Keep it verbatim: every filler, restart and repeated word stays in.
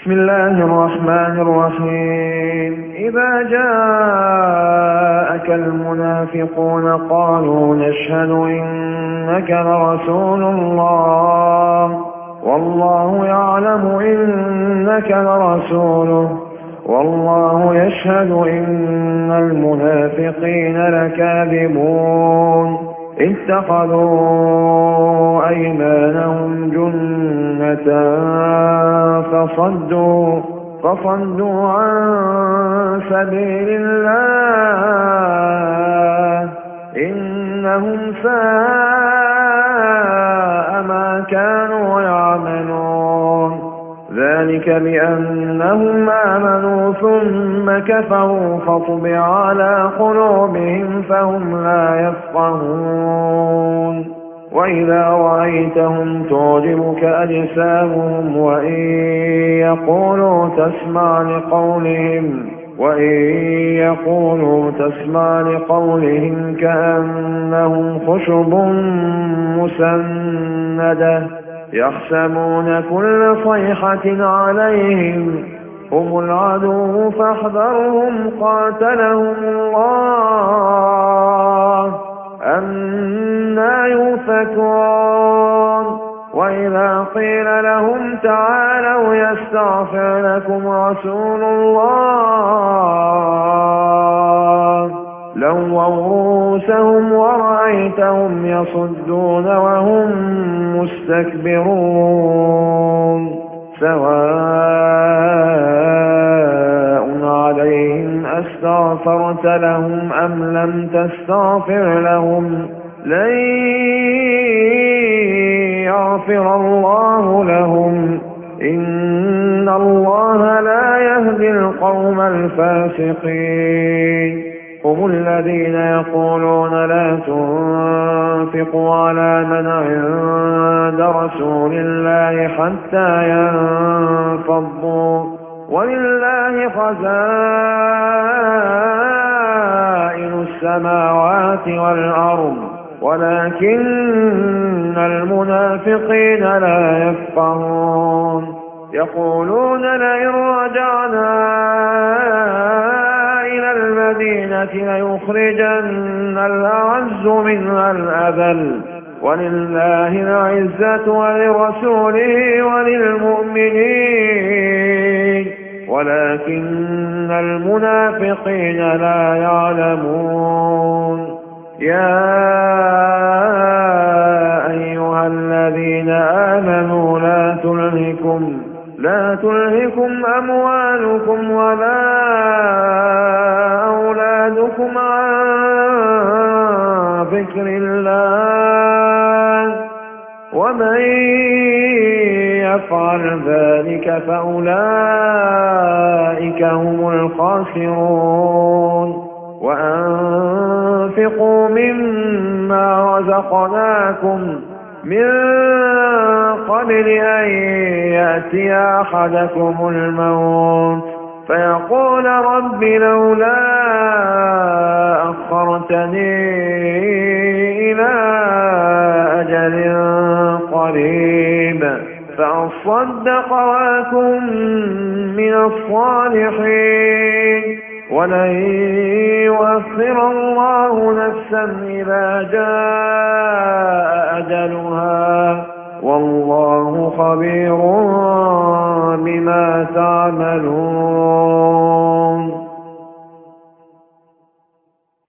بسم الله الرحمن الرحيم إذا جاءك المنافقون قالوا نشهد إنك لرسول الله والله يعلم إنك لرسوله والله يشهد إن المنافقين لكاذبون اتخذوا أيمانهم جنة فصدوا فصدوا عن سبيل الله إنهم ساء ما كانوا يعملون ذلك بأنهم آمنوا ثم كفروا فطبع على قلوبهم فهم لا يفقهون وإذا رأيتهم تعجبك أجسامهم وإن يقولوا تسمع لقولهم وإن يقولوا تسمع لقولهم كأنهم خشب مسندة يحسبون كل صيحة عليهم هم العدو فاحذرهم قاتلهم الله أنى يؤفكون وإذا قيل لهم تعالوا يستغفر لكم رسول الله لووا رؤوسهم ورأيتهم يصدون وهم مستكبرون سواء عليهم أستغفرت لهم أم لم تستغفر لهم لن يغفر الله لهم إن الله لا يهدي القوم الفاسقين هم الذين يقولون لا تنفقوا على من عند رسول الله حتى ينفضوا ولله خزائن السماوات والأرض ولكن المنافقين لا يفقهون يقولون لئن رجعنا إلى المدينة ليخرجن الأعز منها الأذل ولله العزة ولرسوله وللمؤمنين ولكن المنافقين لا يعلمون يا أيها الذين آمنوا لا تلهكم لا تلهكم أموالكم ولا أولادكم عن ذكر الله ومن يفعل ذلك فأولئك هم الخاسرون وأنفقوا مما رزقناكم من قبل أن يأتي أحدكم الموت فيقول رب لولا أخرتني إلى أجل قريب فأصدق وأكن من الصالحين ولن يؤخر الله نفسا إذا جاء أجلها والله خبير بما تعملون